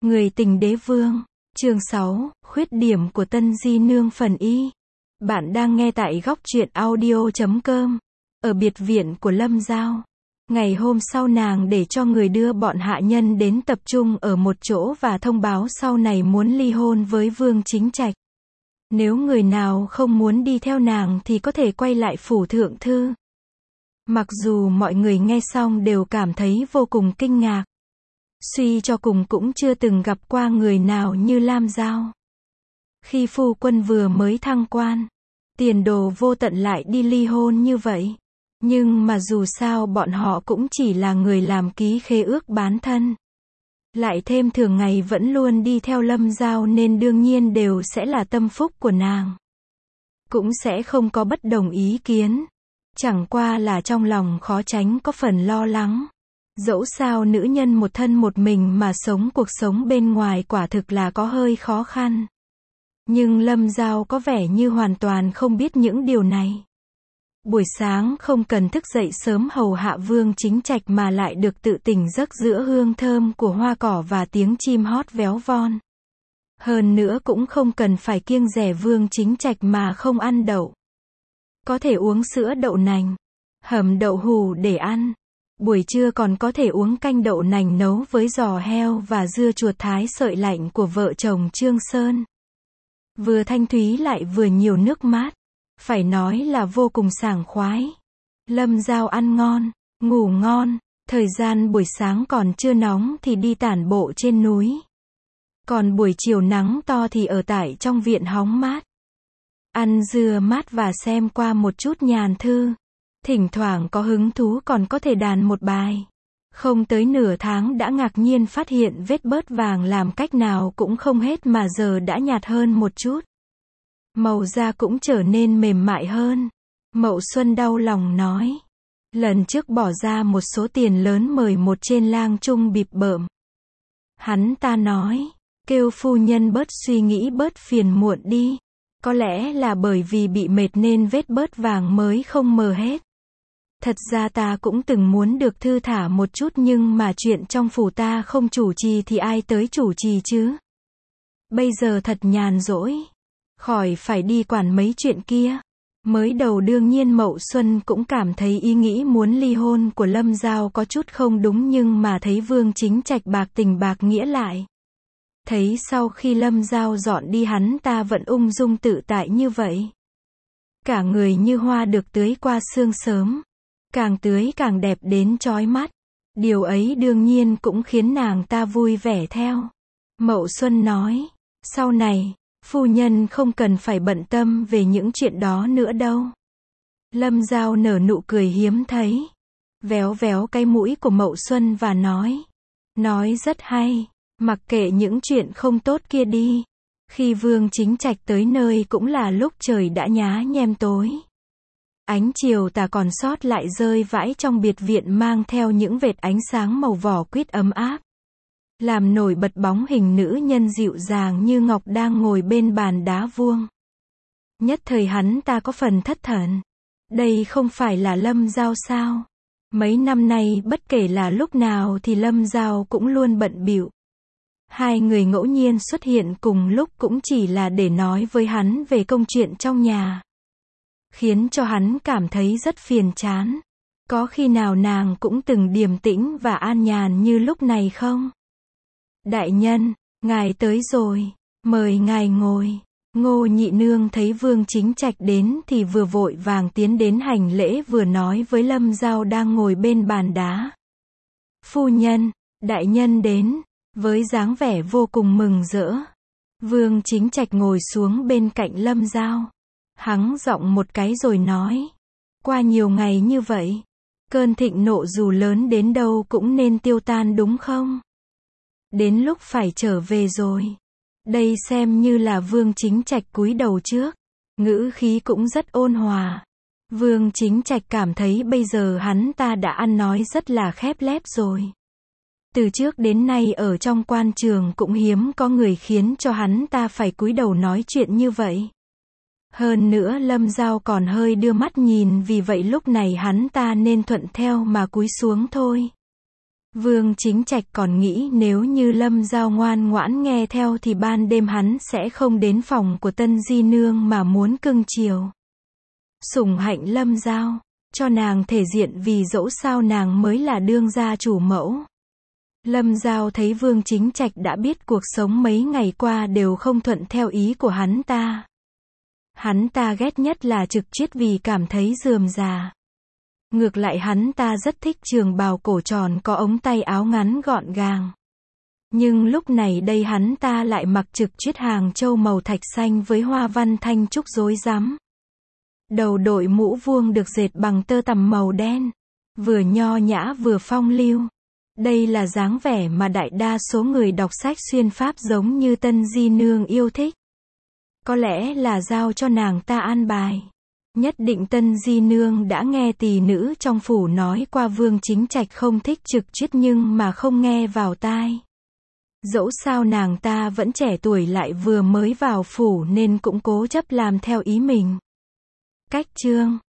Người tình đế vương. Chương 6, khuyết điểm của Tân Di Nương phần Y. Bạn đang nghe tại góc truyện audio.com. Ở biệt viện của Lâm Giao. Ngày hôm sau nàng để cho người đưa bọn hạ nhân đến tập trung ở một chỗ và thông báo sau này muốn ly hôn với Vương Chính Trạch. Nếu người nào không muốn đi theo nàng thì có thể quay lại phủ thượng thư. Mặc dù mọi người nghe xong đều cảm thấy vô cùng kinh ngạc. Suy cho cùng cũng chưa từng gặp qua người nào như Lam Giao. Khi phu quân vừa mới thăng quan, tiền đồ vô tận lại đi ly hôn như vậy. Nhưng mà dù sao bọn họ cũng chỉ là người làm ký khế ước bán thân. Lại thêm thường ngày vẫn luôn đi theo Lâm Giao nên đương nhiên đều sẽ là tâm phúc của nàng. Cũng sẽ không có bất đồng ý kiến. Chẳng qua là trong lòng khó tránh có phần lo lắng. Dẫu sao nữ nhân một thân một mình mà sống cuộc sống bên ngoài quả thực là có hơi khó khăn. Nhưng Lâm Giao có vẻ như hoàn toàn không biết những điều này. Buổi sáng không cần thức dậy sớm hầu hạ Vương Chính Trạch mà lại được tự tỉnh giấc giữa hương thơm của hoa cỏ và tiếng chim hót véo von. Hơn nữa cũng không cần phải kiêng dè Vương Chính Trạch mà không ăn đậu. Có thể uống sữa đậu nành, hầm đậu hù để ăn. Buổi trưa còn có thể uống canh đậu nành nấu với giò heo và dưa chuột thái sợi lạnh của vợ chồng Trương Sơn. Vừa thanh thúy lại vừa nhiều nước mát. Phải nói là vô cùng sảng khoái. Lâm Giao ăn ngon, ngủ ngon. Thời gian buổi sáng còn chưa nóng thì đi tản bộ trên núi. Còn buổi chiều nắng to thì ở tại trong viện hóng mát. Ăn dưa mát và xem qua một chút nhàn thư. Thỉnh thoảng có hứng thú còn có thể đàn một bài. Không tới nửa tháng đã ngạc nhiên phát hiện vết bớt vàng làm cách nào cũng không hết mà giờ đã nhạt hơn một chút. Màu da cũng trở nên mềm mại hơn. Mậu Xuân đau lòng nói. Lần trước bỏ ra một số tiền lớn mời một trên lang trung bịp bợm. Hắn ta nói, kêu phu nhân bớt suy nghĩ bớt phiền muộn đi. Có lẽ là bởi vì bị mệt nên vết bớt vàng mới không mờ hết. Thật ra ta cũng từng muốn được thư thả một chút nhưng mà chuyện trong phủ ta không chủ trì thì ai tới chủ trì chứ. Bây giờ thật nhàn rỗi. Khỏi phải đi quản mấy chuyện kia. Mới đầu đương nhiên Mậu Xuân cũng cảm thấy ý nghĩ muốn ly hôn của Lâm Giao có chút không đúng nhưng mà thấy Vương Chính Trạch bạc tình bạc nghĩa lại. Thấy sau khi Lâm Giao dọn đi hắn ta vẫn ung dung tự tại như vậy. Cả người như hoa được tưới qua sương sớm. Càng tưới càng đẹp đến chói mắt. Điều ấy đương nhiên cũng khiến nàng ta vui vẻ theo. Mậu Xuân nói, sau này, phu nhân không cần phải bận tâm về những chuyện đó nữa đâu. Lâm Giao nở nụ cười hiếm thấy. Véo véo cái mũi của Mậu Xuân và nói rất hay. Mặc kệ những chuyện không tốt kia đi. Khi Vương Chính Trạch tới nơi cũng là lúc trời đã nhá nhem tối. Ánh chiều tà còn sót lại rơi vãi trong biệt viện mang theo những vệt ánh sáng màu vỏ quýt ấm áp. Làm nổi bật bóng hình nữ nhân dịu dàng như ngọc đang ngồi bên bàn đá vuông. Nhất thời hắn ta có phần thất thần. Đây không phải là Lâm Giao sao? Mấy năm nay bất kể là lúc nào thì Lâm Giao cũng luôn bận bịu. Hai người ngẫu nhiên xuất hiện cùng lúc cũng chỉ là để nói với hắn về công chuyện trong nhà. Khiến cho hắn cảm thấy rất phiền chán. Có khi nào nàng cũng từng điềm tĩnh và an nhàn như lúc này không? Đại nhân, ngài tới rồi, mời ngài ngồi. Ngô nhị nương thấy Vương Chính Trạch đến thì vừa vội vàng tiến đến hành lễ vừa nói với Lâm Giao đang ngồi bên bàn đá. Phu nhân, đại nhân đến, với dáng vẻ vô cùng mừng rỡ. Vương Chính Trạch ngồi xuống bên cạnh Lâm Giao. Hắng giọng một cái rồi nói. Qua nhiều ngày như vậy, cơn thịnh nộ dù lớn đến đâu cũng nên tiêu tan đúng không? Đến lúc phải trở về rồi. Đây xem như là Vương Chính Trạch cúi đầu trước. Ngữ khí cũng rất ôn hòa. Vương Chính Trạch cảm thấy bây giờ hắn ta đã ăn nói rất là khép lép rồi. Từ trước đến nay ở trong quan trường cũng hiếm có người khiến cho hắn ta phải cúi đầu nói chuyện như vậy. Hơn nữa Lâm Giao còn hơi đưa mắt nhìn vì vậy lúc này hắn ta nên thuận theo mà cúi xuống thôi. Vương Chính Trạch còn nghĩ nếu như Lâm Giao ngoan ngoãn nghe theo thì ban đêm hắn sẽ không đến phòng của Tân Di Nương mà muốn cưng chiều. Sủng hạnh Lâm Giao, cho nàng thể diện vì dẫu sao nàng mới là đương gia chủ mẫu. Lâm Giao thấy Vương Chính Trạch đã biết cuộc sống mấy ngày qua đều không thuận theo ý của hắn ta. Hắn ta ghét nhất là Trực Chiết vì cảm thấy rườm rà. Ngược lại hắn ta rất thích trường bào cổ tròn có ống tay áo ngắn gọn gàng. Nhưng lúc này đây hắn ta lại mặc Trực Chiết hàng châu màu thạch xanh với hoa văn thanh trúc rối rắm. Đầu đội mũ vuông được dệt bằng tơ tằm màu đen. Vừa nho nhã vừa phong lưu. Đây là dáng vẻ mà đại đa số người đọc sách xuyên Pháp giống như Tân Di Nương yêu thích. Có lẽ là giao cho nàng ta an bài. Nhất định Tân Di Nương đã nghe tỳ nữ trong phủ nói qua Vương Chính Trạch không thích Trực Chiết nhưng mà không nghe vào tai. Dẫu sao nàng ta vẫn trẻ tuổi lại vừa mới vào phủ nên cũng cố chấp làm theo ý mình. Cách chương